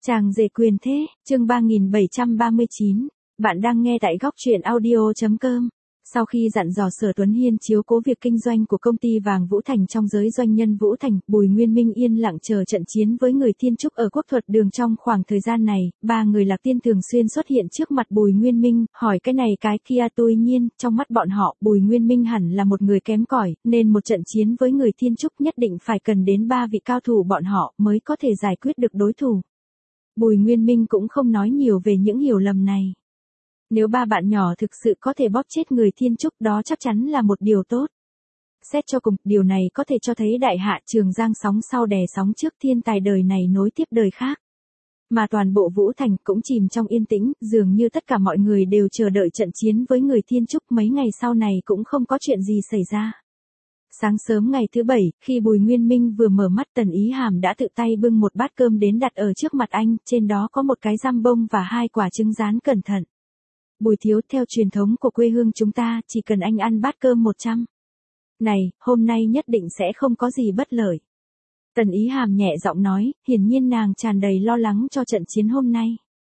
Chàng rể quyền thế, chương 3739. Bạn đang nghe tại góc truyện audio.com. Sau khi dặn dò Sở Tuấn Hiên chiếu cố việc kinh doanh của công ty vàng Vũ Thành trong giới doanh nhân Vũ Thành, Bùi Nguyên Minh yên lặng chờ trận chiến với người Thiên Trúc ở Quốc Thuật Đường. Trong khoảng thời gian này, ba người Lạc Tiên thường xuyên xuất hiện trước mặt Bùi Nguyên Minh, hỏi cái này cái kia. Tuy nhiên, trong mắt bọn họ, Bùi Nguyên Minh hẳn là một người kém cỏi, nên một trận chiến với người Thiên Trúc nhất định phải cần đến ba vị cao thủ bọn họ mới có thể giải quyết được đối thủ. Bùi Nguyên Minh cũng không nói nhiều về những hiểu lầm này. Nếu ba bạn nhỏ thực sự có thể bóp chết người Thiên Trúc, đó chắc chắn là một điều tốt. Xét cho cùng, điều này có thể cho thấy đại hạ Trường Giang sóng sau đè sóng trước, thiên tài đời này nối tiếp đời khác. Mà toàn bộ Vũ Thành cũng chìm trong yên tĩnh, dường như tất cả mọi người đều chờ đợi trận chiến với người Thiên Trúc. Mấy ngày sau này cũng không có chuyện gì xảy ra. Sáng sớm ngày thứ Bảy, khi Bùi Nguyên Minh vừa mở mắt, Tần Ý Hàm đã tự tay bưng một bát cơm đến đặt ở trước mặt anh, trên đó có một cái giam bông và 2 quả trứng rán cẩn thận. Bùi thiếu, theo truyền thống của quê hương chúng ta, chỉ cần anh ăn bát cơm 100. Này, hôm nay nhất định sẽ không có gì bất lợi. Tần Ý Hàm nhẹ giọng nói, hiển nhiên nàng tràn đầy lo lắng cho trận chiến hôm nay.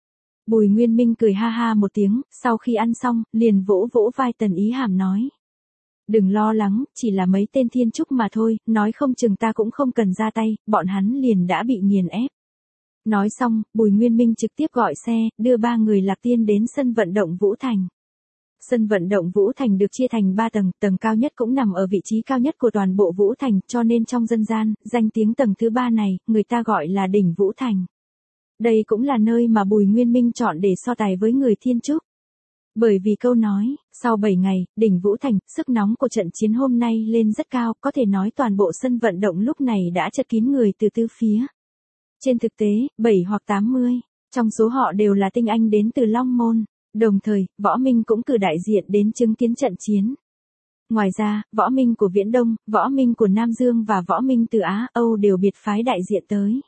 Bùi Nguyên Minh cười ha ha một tiếng, sau khi ăn xong, liền vỗ vỗ vai Tần Ý Hàm nói. Đừng lo lắng, chỉ là mấy tên Thiên Trúc mà thôi, nói không chừng ta cũng không cần ra tay, bọn hắn liền đã bị nghiền ép. Nói xong, Bùi Nguyên Minh trực tiếp gọi xe, đưa ba người Lạc Tiên đến sân vận động Vũ Thành. Sân vận động Vũ Thành được chia thành 3 tầng, tầng cao nhất cũng nằm ở vị trí cao nhất của toàn bộ Vũ Thành, cho nên trong dân gian, danh tiếng tầng thứ 3 này, người ta gọi là đỉnh Vũ Thành. Đây cũng là nơi mà Bùi Nguyên Minh chọn để so tài với người Thiên Trúc. Bởi vì câu nói, sau 7 ngày, đỉnh Vũ Thành, sức nóng của trận chiến hôm nay lên rất cao, có thể nói toàn bộ sân vận động lúc này đã chật kín người từ tứ phía. Trên thực tế, 7 hoặc 80, trong số họ đều là tinh anh đến từ Long Môn, đồng thời, Võ Minh cũng cử đại diện đến chứng kiến trận chiến. Ngoài ra, Võ Minh của Viễn Đông, Võ Minh của Nam Dương và Võ Minh từ Á, Âu đều biệt phái đại diện tới.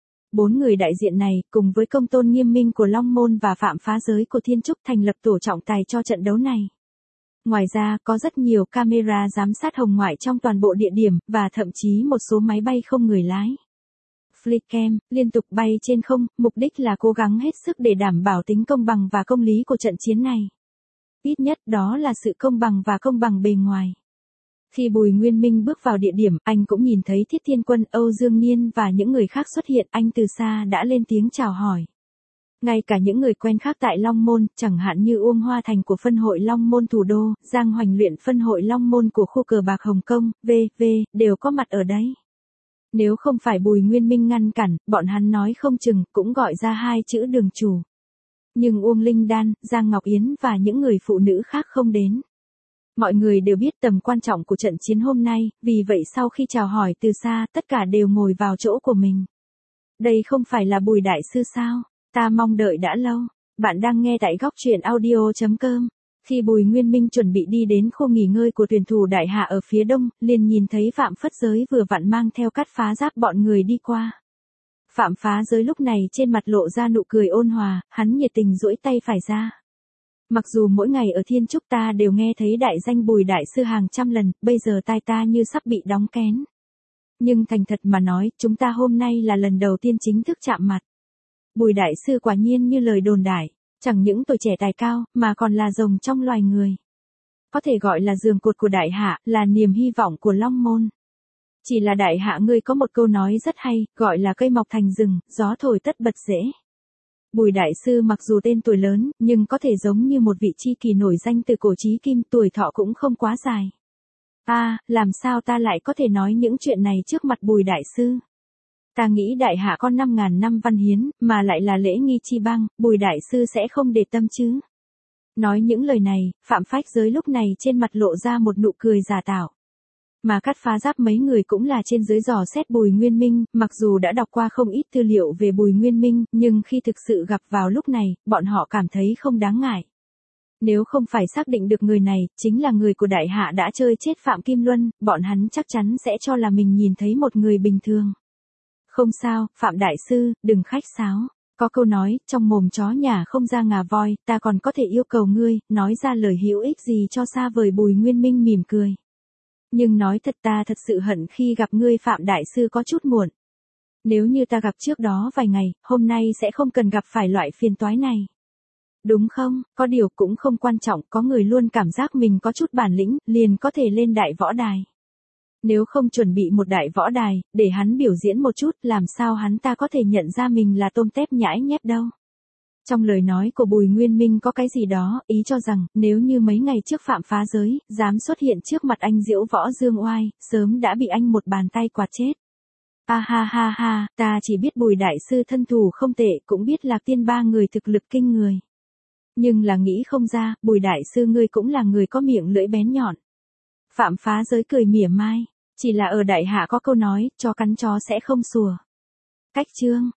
4 người đại diện này, cùng với Công Tôn Nghiêm Minh của Long Môn và Phạm Phá Giới của Thiên Trúc, thành lập tổ trọng tài cho trận đấu này. Ngoài ra, có rất nhiều camera giám sát hồng ngoại trong toàn bộ địa điểm, và thậm chí một số máy bay không người lái. Flycam, liên tục bay trên không, mục đích là cố gắng hết sức để đảm bảo tính công bằng và công lý của trận chiến này. Ít nhất đó là sự công bằng và công bằng bề ngoài. Khi Bùi Nguyên Minh bước vào địa điểm, anh cũng nhìn thấy Thiết Thiên Quân, Âu Dương Niên và những người khác xuất hiện, anh từ xa đã lên tiếng chào hỏi. Ngay cả những người quen khác tại Long Môn, chẳng hạn như Uông Hoa Thành của phân hội Long Môn Thủ Đô, Giang Hoành Luyện phân hội Long Môn của khu cờ bạc Hồng Kông, v.v., đều có mặt ở đấy. Nếu không phải Bùi Nguyên Minh ngăn cản, bọn hắn nói không chừng cũng gọi ra 2 chữ đường chủ. Nhưng Uông Linh Đan, Giang Ngọc Yến và những người phụ nữ khác không đến. Mọi người đều biết tầm quan trọng của trận chiến hôm nay, vì vậy sau khi chào hỏi từ xa, tất cả đều ngồi vào chỗ của mình. Đây không phải là Bùi đại sư sao? Ta mong đợi đã lâu. Bạn đang nghe tại góc truyện audio.com. Khi Bùi Nguyên Minh chuẩn bị đi đến khu nghỉ ngơi của tuyển thủ đại hạ ở phía đông, liền nhìn thấy Phạm Phất Giới vừa vặn mang theo Cát Phá Giáp bọn người đi qua. Phạm Phá Giới lúc này trên mặt lộ ra nụ cười ôn hòa, hắn nhiệt tình duỗi tay phải ra. Mặc dù mỗi ngày ở Thiên Trúc ta đều nghe thấy đại danh Bùi đại sư hàng trăm lần, bây giờ tai ta như sắp bị đóng kén. Nhưng thành thật mà nói, chúng ta hôm nay là lần đầu tiên chính thức chạm mặt. Bùi đại sư quả nhiên như lời đồn đại. Chẳng những tuổi trẻ tài cao, mà còn là rồng trong loài người. Có thể gọi là giường cột của đại hạ, là niềm hy vọng của Long Môn. Chỉ là đại hạ ngươi có một câu nói rất hay, gọi là cây mọc thành rừng, gió thổi tất bật rễ. Bùi đại sư mặc dù tên tuổi lớn, nhưng có thể giống như một vị tri kỷ nổi danh từ cổ chí kim, tuổi thọ cũng không quá dài. Làm sao ta lại có thể nói những chuyện này trước mặt Bùi đại sư? Ta nghĩ đại hạ có 5.000 năm văn hiến, mà lại là lễ nghi chi bang, Bùi đại sư sẽ không để tâm chứ. Nói những lời này, Phạm Phách Giới lúc này trên mặt lộ ra một nụ cười giả tạo. Mà Cát Phá Giáp mấy người cũng là trên dưới dò xét Bùi Nguyên Minh, mặc dù đã đọc qua không ít tư liệu về Bùi Nguyên Minh, nhưng khi thực sự gặp vào lúc này, bọn họ cảm thấy không đáng ngại. Nếu không phải xác định được người này, chính là người của đại hạ đã chơi chết Phạm Kim Luân, bọn hắn chắc chắn sẽ cho là mình nhìn thấy một người bình thường. Không sao, Phạm đại sư, đừng khách sáo. Có câu nói, trong mồm chó nhà không ra ngà voi, ta còn có thể yêu cầu ngươi, nói ra lời hữu ích gì cho xa vời. Bùi Nguyên Minh mỉm cười. Nhưng nói thật, ta thật sự hận khi gặp ngươi Phạm đại sư có chút muộn. Nếu như ta gặp trước đó vài ngày, hôm nay sẽ không cần gặp phải loại phiền toái này. Đúng không, có điều cũng không quan trọng, có người luôn cảm giác mình có chút bản lĩnh, liền có thể lên đại võ đài. Nếu không chuẩn bị một đại võ đài, để hắn biểu diễn một chút, làm sao hắn ta có thể nhận ra mình là tôm tép nhãi nhép đâu. Trong lời nói của Bùi Nguyên Minh có cái gì đó, ý cho rằng, nếu như mấy ngày trước phạm phá giới, dám xuất hiện trước mặt anh Diễu Võ Dương Oai, sớm đã bị anh một bàn tay quạt chết. Ha ha ha ha, ta chỉ biết Bùi đại sư thân thủ không tệ, cũng biết Lạc Tiên ba người thực lực kinh người. Nhưng là nghĩ không ra, Bùi đại sư ngươi cũng là người có miệng lưỡi bén nhọn. Phạm phá giới cười mỉa mai, chỉ là ở đại hạ có câu nói, chó cắn chó sẽ không sủa. Cách chương